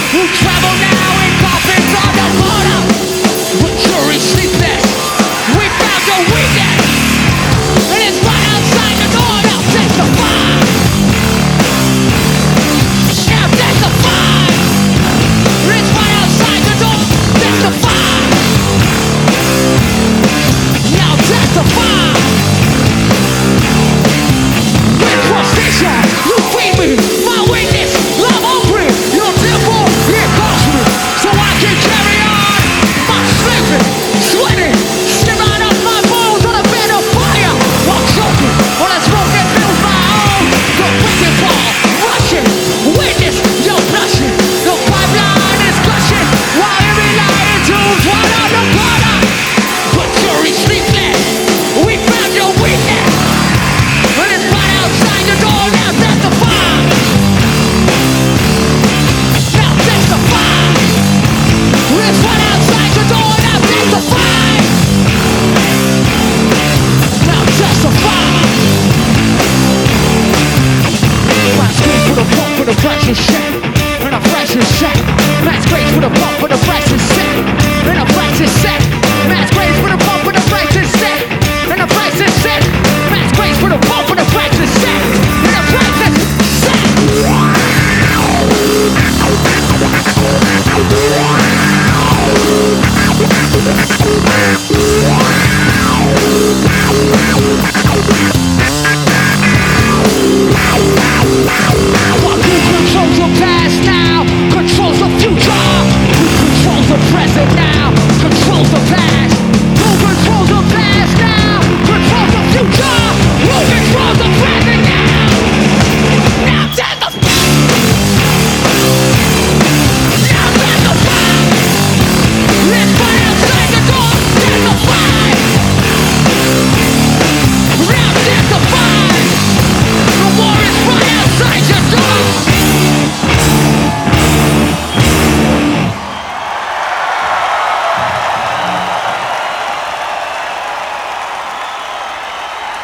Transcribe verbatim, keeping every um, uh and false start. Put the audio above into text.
who travel now in coffins on the border. But jury sleepless, we found your weakness, and it's right outside the door. Now testify. Now testify. It's right outside the door. Testify. Now testify. With frustration, you feed me my weakness. Love open your temple. It cost me so I can carry on. My sleeping, sweating, shivering up my bones on a bed of fire. While choking on a smoke that fills my own. The wicked ball, rushing, witness, you're blushing. The pipeline is gushing while every lion tunes right on the corner. But jury sleepless, we found your weakness. And it's right outside the door. Now testify. Now testify. It's right outside the door. Now testify. Now testify. I scream for the pump for the precious shit. And a precious shit.